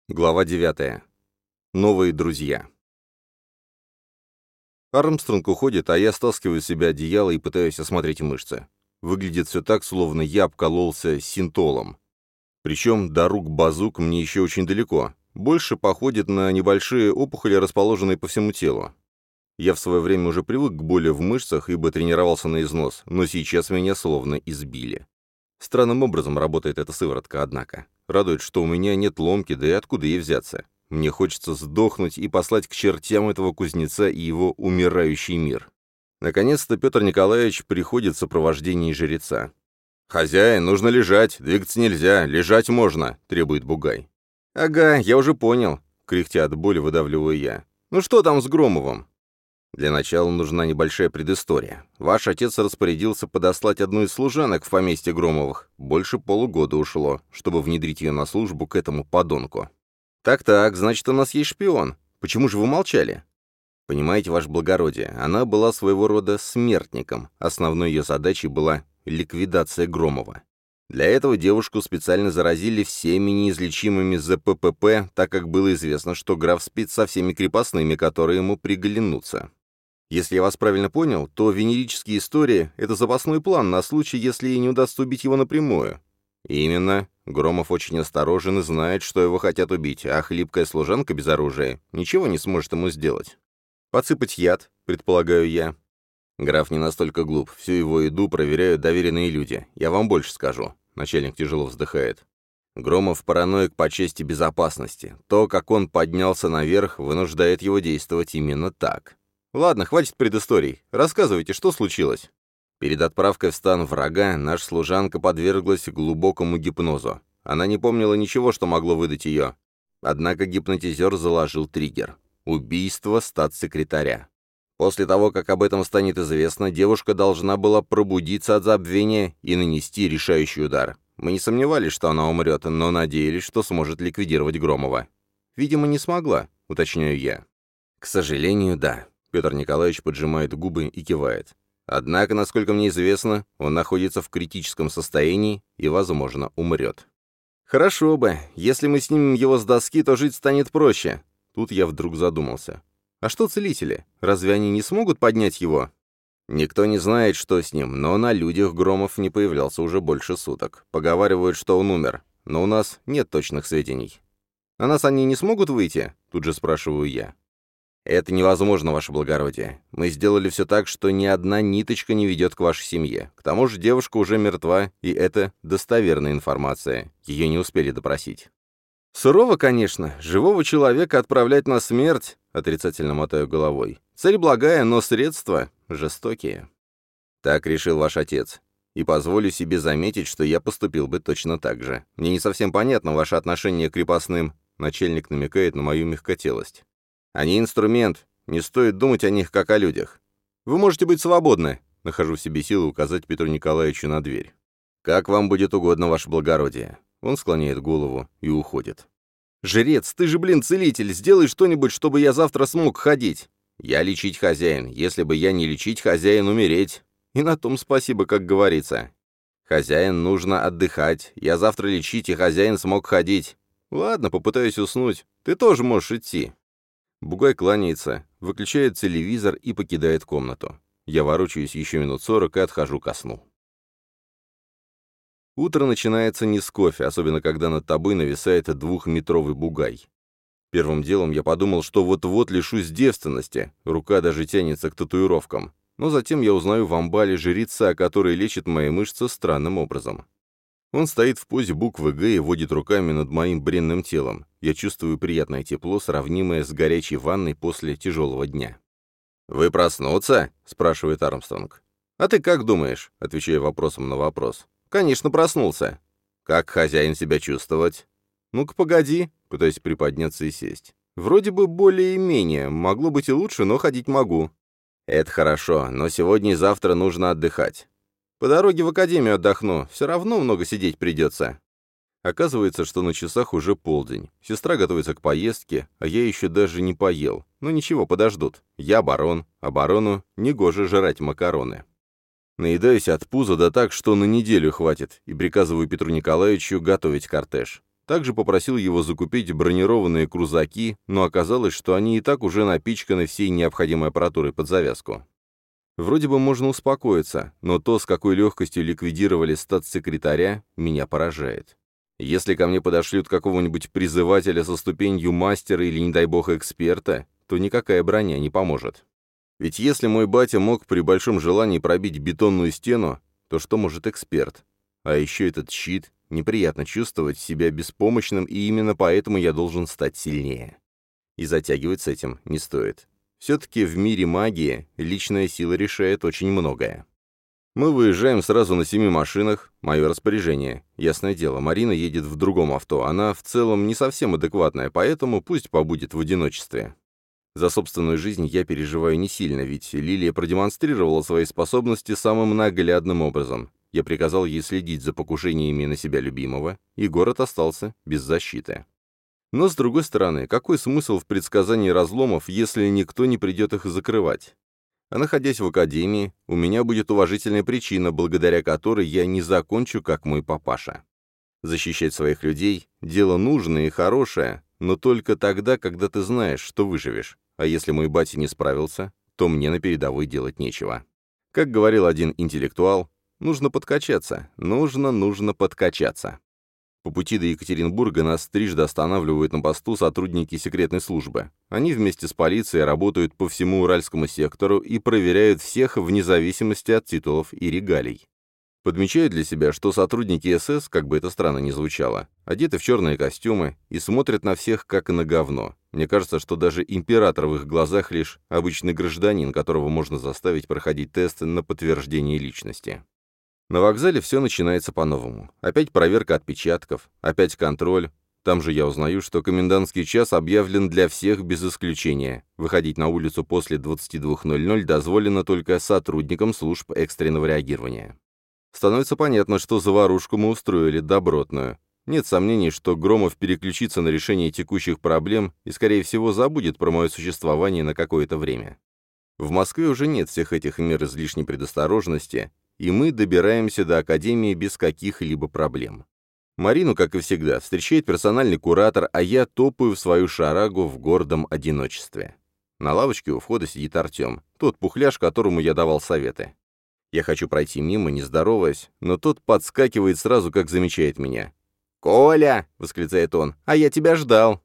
Глава 9. Новые друзья. Армстронг уходит, а я стаскиваю с себя одеяло и пытаюсь осмотреть мышцы. Выглядит все так, словно я обкололся синтолом. Причем до рук базук мне еще очень далеко. Больше походит на небольшие опухоли, расположенные по всему телу. Я в свое время уже привык к боли в мышцах, ибо тренировался на износ, но сейчас меня словно избили. Странным образом работает эта сыворотка, однако. Радует, что у меня нет ломки, да и откуда ей взяться. Мне хочется сдохнуть и послать к чертям этого кузнеца и его умирающий мир. Наконец-то Петр Николаевич приходит в сопровождении жреца. «Хозяин, нужно лежать, двигаться нельзя, лежать можно», — требует Бугай. «Ага, я уже понял», — кряхтя от боли выдавливаю я. «Ну что там с Громовым?» Для начала нужна небольшая предыстория. Ваш отец распорядился подослать одну из служанок в поместье Громовых. Больше полугода ушло, чтобы внедрить ее на службу к этому подонку. Так, значит, у нас есть шпион. Почему же вы молчали? Понимаете, ваше благородие, она была своего рода смертником. Основной ее задачей была ликвидация Громова. Для этого девушку специально заразили всеми неизлечимыми ЗППП, так как было известно, что граф спит со всеми крепостными, которые ему приглянутся. Если я вас правильно понял, то венерические истории — это запасной план на случай, если ей не удастся убить его напрямую. Именно. Громов очень осторожен и знает, что его хотят убить, а хлипкая служанка без оружия ничего не сможет ему сделать. Подсыпать яд, предполагаю я. Граф не настолько глуп, всю его еду проверяют доверенные люди. Я вам больше скажу. Начальник тяжело вздыхает. Громов параноик по части безопасности. То, как он поднялся наверх, вынуждает его действовать именно так. Ладно, хватит предысторий. Рассказывайте, что случилось. Перед отправкой в стан врага наша служанка подверглась глубокому гипнозу. Она не помнила ничего, что могло выдать ее. Однако гипнотизер заложил триггер. Убийство статс-секретаря. После того, как об этом станет известно, девушка должна была пробудиться от забвения и нанести решающий удар. Мы не сомневались, что она умрет, но надеялись, что сможет ликвидировать Громова. Видимо, не смогла, уточняю я. К сожалению, да. Петр Николаевич поджимает губы и кивает. Однако, насколько мне известно, он находится в критическом состоянии и, возможно, умрет. Хорошо бы. Если мы снимем его с доски, то жить станет проще. Тут я вдруг задумался. А что целители? Разве они не смогут поднять его? Никто не знает, что с ним, но на людях Громов не появлялся уже больше суток. Поговаривают, что он умер, но у нас нет точных сведений. На нас они не смогут выйти? Тут же спрашиваю я. Это невозможно, ваше благородие. Мы сделали все так, что ни одна ниточка не ведет к вашей семье. К тому же девушка уже мертва, и это достоверная информация. Ее не успели допросить. Сурово, конечно. Живого человека отправлять на смерть, отрицательно мотаю головой. Цель благая, но средства жестокие. Так решил ваш отец. И позволю себе заметить, что я поступил бы точно так же. Мне не совсем понятно ваше отношение к крепостным. Начальник намекает на мою мягкотелость. Они инструмент, не стоит думать о них, как о людях. Вы можете быть свободны, нахожу в себе силы указать Петру Николаевичу на дверь. Как вам будет угодно, ваше благородие. Он склоняет голову и уходит. «Жрец, ты же, целитель, сделай что-нибудь, чтобы я завтра смог ходить». «Я лечить хозяин, если бы я не лечить, хозяин умереть». И на том спасибо, как говорится. «Хозяин нужно отдыхать, я завтра лечить, и хозяин смог ходить». «Ладно, попытаюсь уснуть, ты тоже можешь идти». Бугай кланяется, выключает телевизор и покидает комнату. Я ворочаюсь еще минут 40 и отхожу ко сну. Утро начинается не с кофе, особенно когда над тобой нависает двухметровый бугай. Первым делом я подумал, что вот-вот лишусь девственности, рука даже тянется к татуировкам. Но затем я узнаю в амбале жреца, который лечит мои мышцы странным образом. Он стоит в позе буквы «Г» и водит руками над моим бренным телом. Я чувствую приятное тепло, сравнимое с горячей ванной после тяжелого дня. «Вы проснуться?» — спрашивает Армстронг. «А ты как думаешь?» — отвечаю вопросом на вопрос. «Конечно, проснулся». «Как хозяин себя чувствовать?» «Ну-ка, погоди», — пытаюсь приподняться и сесть. «Вроде бы более-менее. Могло быть и лучше, но ходить могу». «Это хорошо, но сегодня и завтра нужно отдыхать». «По дороге в академию отдохну. Все равно много сидеть придется». Оказывается, что на часах уже полдень. Сестра готовится к поездке, а я еще даже не поел. Но ничего, подождут. Я барон, а барону негоже жрать макароны. Наедаюсь от пуза, да так, что на неделю хватит, и приказываю Петру Николаевичу готовить кортеж. Также попросил его закупить бронированные крузаки, но оказалось, что они и так уже напичканы всей необходимой аппаратурой под завязку. Вроде бы можно успокоиться, но то, с какой легкостью ликвидировали статс-секретаря, меня поражает. Если ко мне подошлют какого-нибудь призывателя со ступенью мастера или, не дай бог, эксперта, то никакая броня не поможет. Ведь если мой батя мог при большом желании пробить бетонную стену, то что может эксперт? А еще этот щит, неприятно чувствовать себя беспомощным, и именно поэтому я должен стать сильнее. И затягивать с этим не стоит. Все-таки в мире магии личная сила решает очень многое. Мы выезжаем сразу на 7 машинах, мое распоряжение. Ясное дело, Марина едет в другом авто, она в целом не совсем адекватная, поэтому пусть побудет в одиночестве. За собственную жизнь я переживаю не сильно, ведь Лилия продемонстрировала свои способности самым наглядным образом. Я приказал ей следить за покушениями на себя любимого, и город остался без защиты. Но, с другой стороны, какой смысл в предсказании разломов, если никто не придет их закрывать? А находясь в академии, у меня будет уважительная причина, благодаря которой я не закончу, как мой папаша. Защищать своих людей – дело нужное и хорошее, но только тогда, когда ты знаешь, что выживешь. А если мой батя не справился, то мне на передовой делать нечего. Как говорил один интеллектуал, нужно подкачаться, нужно подкачаться. По пути до Екатеринбурга нас трижды останавливают на посту сотрудники секретной службы. Они вместе с полицией работают по всему Уральскому сектору и проверяют всех вне зависимости от титулов и регалий. Подмечаю для себя, что сотрудники СС, как бы это странно ни звучало, одеты в черные костюмы и смотрят на всех как на говно. Мне кажется, что даже император в их глазах лишь обычный гражданин, которого можно заставить проходить тесты на подтверждение личности. На вокзале все начинается по-новому. Опять проверка отпечатков, опять контроль. Там же я узнаю, что комендантский час объявлен для всех без исключения. Выходить на улицу после 22:00 дозволено только сотрудникам служб экстренного реагирования. Становится понятно, что заварушку мы устроили добротную. Нет сомнений, что Громов переключится на решение текущих проблем и, скорее всего, забудет про мое существование на какое-то время. В Москве уже нет всех этих мер излишней предосторожности, и мы добираемся до академии без каких-либо проблем. Марину, как и всегда, встречает персональный куратор, а я топаю в свою шарагу в гордом одиночестве. На лавочке у входа сидит Артем, тот пухляж, которому я давал советы. Я хочу пройти мимо, не здороваясь, но тот подскакивает сразу, как замечает меня. «Коля!» — восклицает он. «А я тебя ждал!»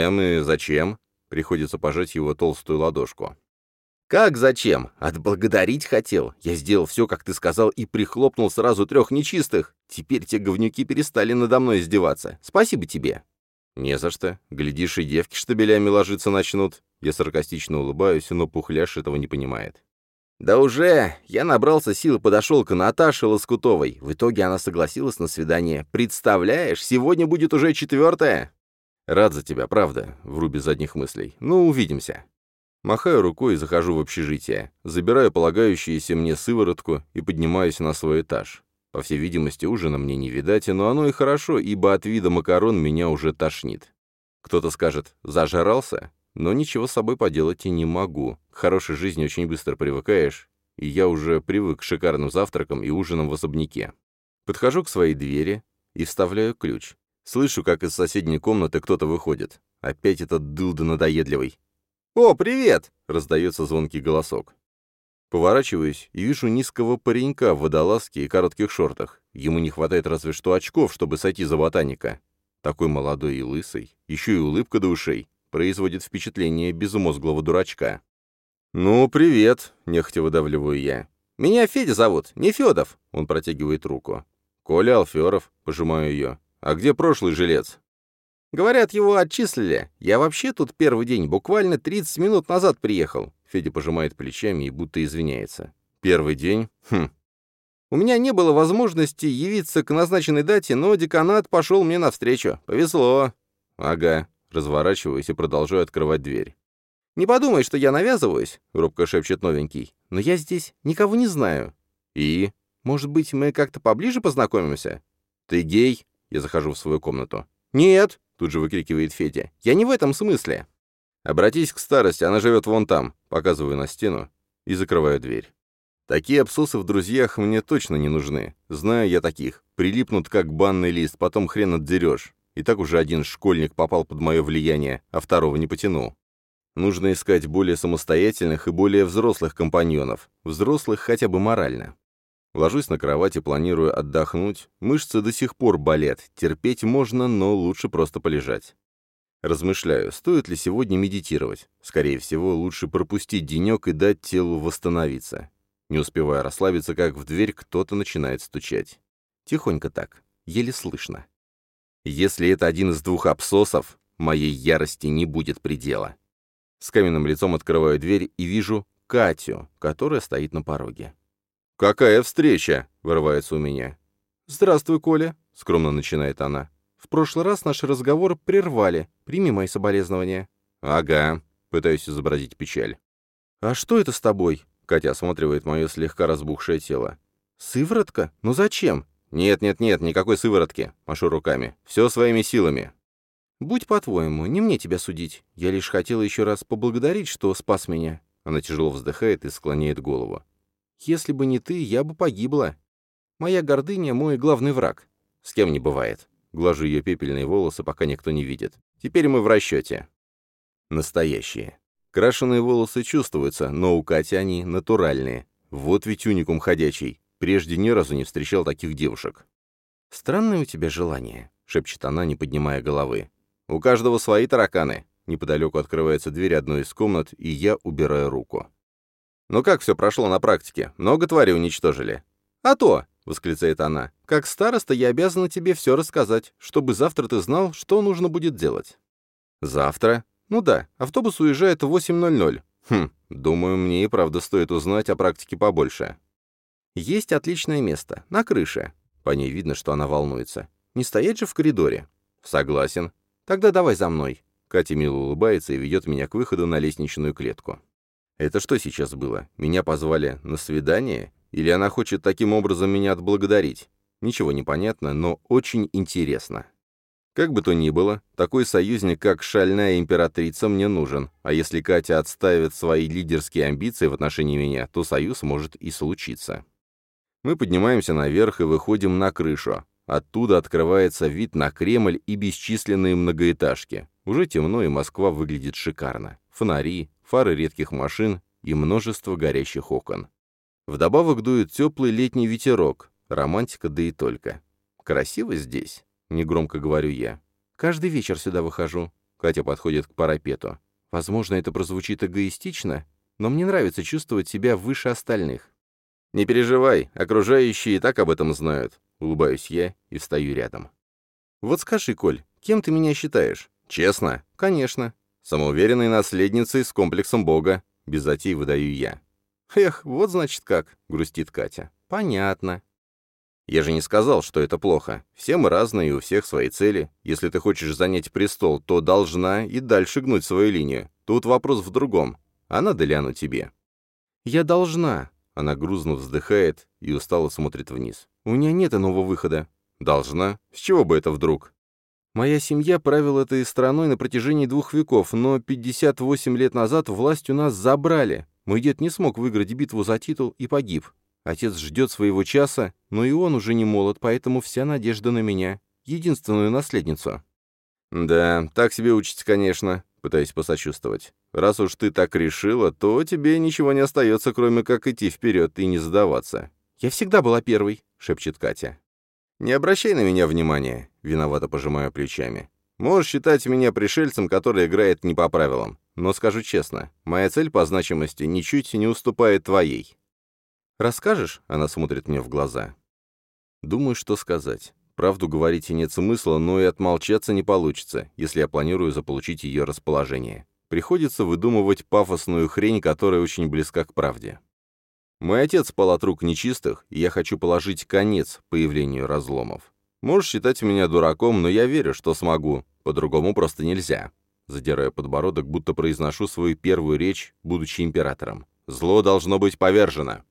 И зачем?» Приходится пожать его толстую ладошку. «Как зачем? Отблагодарить хотел. Я сделал все, как ты сказал, и прихлопнул сразу 3 нечистых. Теперь те говнюки перестали надо мной издеваться. Спасибо тебе». «Не за что. Глядишь, и девки штабелями ложиться начнут». Я саркастично улыбаюсь, но пухляш этого не понимает. «Да уже! Я набрался сил и подошел к Наташе Лоскутовой. В итоге она согласилась на свидание. Представляешь, сегодня будет уже 4-е!» «Рад за тебя, правда», — вру без задних мыслей. «Ну, увидимся». Махаю рукой и захожу в общежитие, забираю полагающуюся мне сыворотку и поднимаюсь на свой этаж. По всей видимости, ужина мне не видать, но оно и хорошо, ибо от вида макарон меня уже тошнит. Кто-то скажет «зажрался?», но ничего с собой поделать и не могу. К хорошей жизни очень быстро привыкаешь, и я уже привык к шикарным завтракам и ужинам в особняке. Подхожу к своей двери и вставляю ключ. Слышу, как из соседней комнаты кто-то выходит. Опять этот дылда надоедливый. «О, привет!» — раздается звонкий голосок. Поворачиваюсь и вижу низкого паренька в водолазке и коротких шортах. Ему не хватает разве что очков, чтобы сойти за ботаника. Такой молодой и лысый, еще и улыбка до ушей, производит впечатление безмозглого дурачка. «Ну, привет!» — нехотя выдавливаю я. «Меня Федя зовут, не Федов!» — он протягивает руку. «Коля Алферов», — пожимаю ее. «А где прошлый жилец?» «Говорят, его отчислили. Я вообще тут первый день, буквально 30 минут назад приехал». Федя пожимает плечами и будто извиняется. «Первый день? Хм. У меня не было возможности явиться к назначенной дате, но деканат пошел мне навстречу. Повезло». «Ага». Разворачиваюсь и продолжаю открывать дверь. «Не подумай, что я навязываюсь», — робко шепчет новенький. «Но я здесь никого не знаю». «И? Может быть, мы как-то поближе познакомимся?» «Ты гей?» — я захожу в свою комнату. «Нет», — тут же выкрикивает Федя. «Я не в этом смысле». «Обратись к старости, она живет вон там», — показываю на стену и закрываю дверь. Такие обсосы в друзьях мне точно не нужны. Знаю я таких. Прилипнут как банный лист, потом хрен отдерешь. И так уже один школьник попал под мое влияние, а второго не потянул. Нужно искать более самостоятельных и более взрослых компаньонов, взрослых хотя бы морально. Ложусь на кровать и планирую отдохнуть. Мышцы до сих пор болят, терпеть можно, но лучше просто полежать. Размышляю, стоит ли сегодня медитировать. Скорее всего, лучше пропустить денек и дать телу восстановиться. Не успеваю расслабиться, как в дверь кто-то начинает стучать. Тихонько так, еле слышно. Если это один из двух абсосов, моей ярости не будет предела. С каменным лицом открываю дверь и вижу Катю, которая стоит на пороге. «Какая встреча?» — вырывается у меня. «Здравствуй, Коля», — скромно начинает она. «В прошлый раз наш разговор прервали. Прими мои соболезнования». «Ага», — пытаюсь изобразить печаль. «А что это с тобой?» — Катя осматривает мое слегка разбухшее тело. «Сыворотка? Ну зачем?» «Нет, никакой сыворотки», — машу руками. «Все своими силами». «Будь по-твоему, не мне тебя судить. Я лишь хотела еще раз поблагодарить, что спас меня». Она тяжело вздыхает и склоняет голову. «Если бы не ты, я бы погибла. Моя гордыня — мой главный враг. С кем не бывает». Глажу ее пепельные волосы, пока никто не видит. Теперь мы в расчете. Настоящие. Крашеные волосы чувствуются, но у Кати они натуральные. Вот ведь уникум ходячий. Прежде ни разу не встречал таких девушек. «Странное у тебя желание», — шепчет она, не поднимая головы. «У каждого свои тараканы». Неподалеку открывается дверь одной из комнат, и я убираю руку. «Ну как все прошло на практике? Много тварей уничтожили?» «А то!» — восклицает она. «Как староста я обязана тебе все рассказать, чтобы завтра ты знал, что нужно будет делать». «Завтра?» «Ну да, автобус уезжает в 8:00. Думаю, мне и правда стоит узнать о практике побольше». «Есть отличное место, на крыше». По ней видно, что она волнуется. «Не стоять же в коридоре». «Согласен». «Тогда давай за мной». Катя мило улыбается и ведет меня к выходу на лестничную клетку. Это что сейчас было? Меня позвали на свидание? Или она хочет таким образом меня отблагодарить? Ничего не понятно, но очень интересно. Как бы то ни было, такой союзник, как шальная императрица, мне нужен, а если Катя отставит свои лидерские амбиции в отношении меня, то союз может и случиться. Мы поднимаемся наверх и выходим на крышу. Оттуда открывается вид на Кремль и бесчисленные многоэтажки. Уже темно, и Москва выглядит шикарно. Фонари, фары редких машин и множество горящих окон. Вдобавок дует теплый летний ветерок. Романтика, да и только. Красиво здесь, негромко говорю я. Каждый вечер сюда выхожу. Катя подходит к парапету. Возможно, это прозвучит эгоистично, но мне нравится чувствовать себя выше остальных. «Не переживай, окружающие и так об этом знают», — улыбаюсь я и встаю рядом. «Вот скажи, Коль, кем ты меня считаешь?» «Честно?» «Конечно». «Самоуверенной наследницей с комплексом Бога», — без затей выдаю я. «Эх, вот значит как», — грустит Катя. «Понятно». «Я же не сказал, что это плохо. Все мы разные, и у всех свои цели. Если ты хочешь занять престол, то должна и дальше гнуть свою линию. Тут вопрос в другом. А надо ли оно тебе?» «Я должна». Она грузно вздыхает и устало смотрит вниз. «У меня нет иного выхода». «Должна? С чего бы это вдруг?» «Моя семья правила этой страной на протяжении 2 веков, но 58 лет назад власть у нас забрали. Мой дед не смог выиграть битву за титул и погиб. Отец ждет своего часа, но и он уже не молод, поэтому вся надежда на меня, единственную наследницу». «Да, так себе учится, конечно», — пытаюсь посочувствовать. «Раз уж ты так решила, то тебе ничего не остается, кроме как идти вперед и не сдаваться». «Я всегда была первой», — шепчет Катя. «Не обращай на меня внимания», — виновато пожимаю плечами. «Можешь считать меня пришельцем, который играет не по правилам. Но скажу честно, моя цель по значимости ничуть не уступает твоей». «Расскажешь?» — она смотрит мне в глаза. Думаю, что сказать. Правду говорить и нет смысла, но и отмолчаться не получится, если я планирую заполучить ее расположение. Приходится выдумывать пафосную хрень, которая очень близка к правде. Мой отец пал от рук нечистых, и я хочу положить конец появлению разломов. Можешь считать меня дураком, но я верю, что смогу. По-другому просто нельзя. Задираю подбородок, будто произношу свою первую речь, будучи императором. Зло должно быть повержено.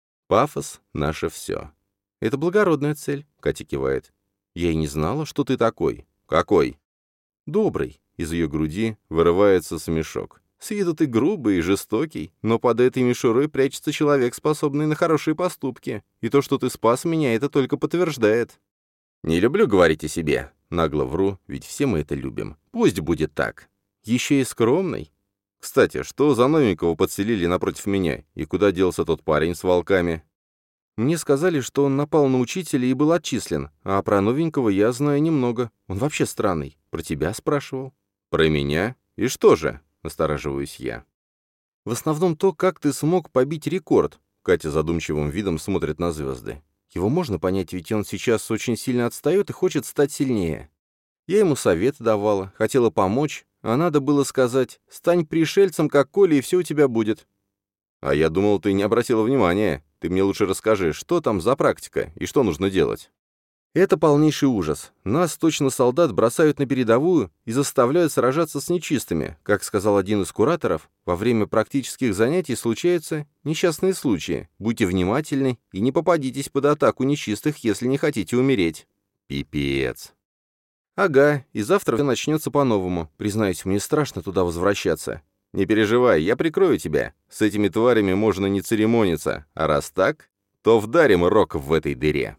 Пафос — наше все. «Это благородная цель», — Катя кивает. «Я и не знала, что ты такой». «Какой?» «Добрый». Из ее груди вырывается смешок. «С виду ты грубый и жестокий, но под этой мишурой прячется человек, способный на хорошие поступки. И то, что ты спас меня, это только подтверждает». «Не люблю говорить о себе, Нагло вру, ведь все мы это любим. Пусть будет так. Еще и скромный. Кстати, что за новенького подселили напротив меня, и куда делся тот парень с волками? Мне сказали, что он напал на учителя и был отчислен, а про новенького я знаю немного. Он вообще странный. Про тебя спрашивал. Про меня? И что же? Настораживаюсь я. В основном то, как ты смог побить рекорд. Катя задумчивым видом смотрит на звезды. Его можно понять, ведь он сейчас очень сильно отстает и хочет стать сильнее. Я ему совет давала, хотела помочь, а надо было сказать: «Стань пришельцем, как Коля, и все у тебя будет». А я думал, ты не обратила внимания. Ты мне лучше расскажи, что там за практика и что нужно делать. Это полнейший ужас. Нас, точно солдат, бросают на передовую и заставляют сражаться с нечистыми. Как сказал один из кураторов, во время практических занятий случаются несчастные случаи. Будьте внимательны и не попадитесь под атаку нечистых, если не хотите умереть. Пипец. Ага, и завтра все начнется по-новому. Признаюсь, мне страшно туда возвращаться. Не переживай, я прикрою тебя. С этими тварями можно не церемониться, а раз так, то вдарим рог в этой дыре.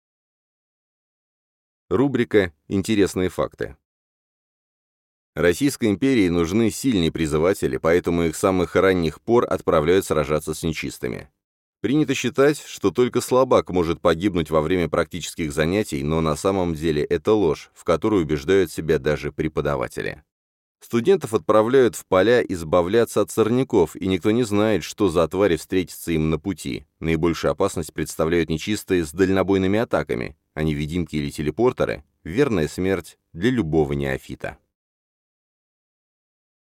Рубрика «Интересные факты». Российской империи нужны сильные призыватели, поэтому их с самых ранних пор отправляют сражаться с нечистыми. Принято считать, что только слабак может погибнуть во время практических занятий, но на самом деле это ложь, в которую убеждают себя даже преподаватели. Студентов отправляют в поля избавляться от сорняков, и никто не знает, что за твари встретятся им на пути. Наибольшую опасность представляют нечистые с дальнобойными атаками, а невидимки или телепортеры — верная смерть для любого неофита.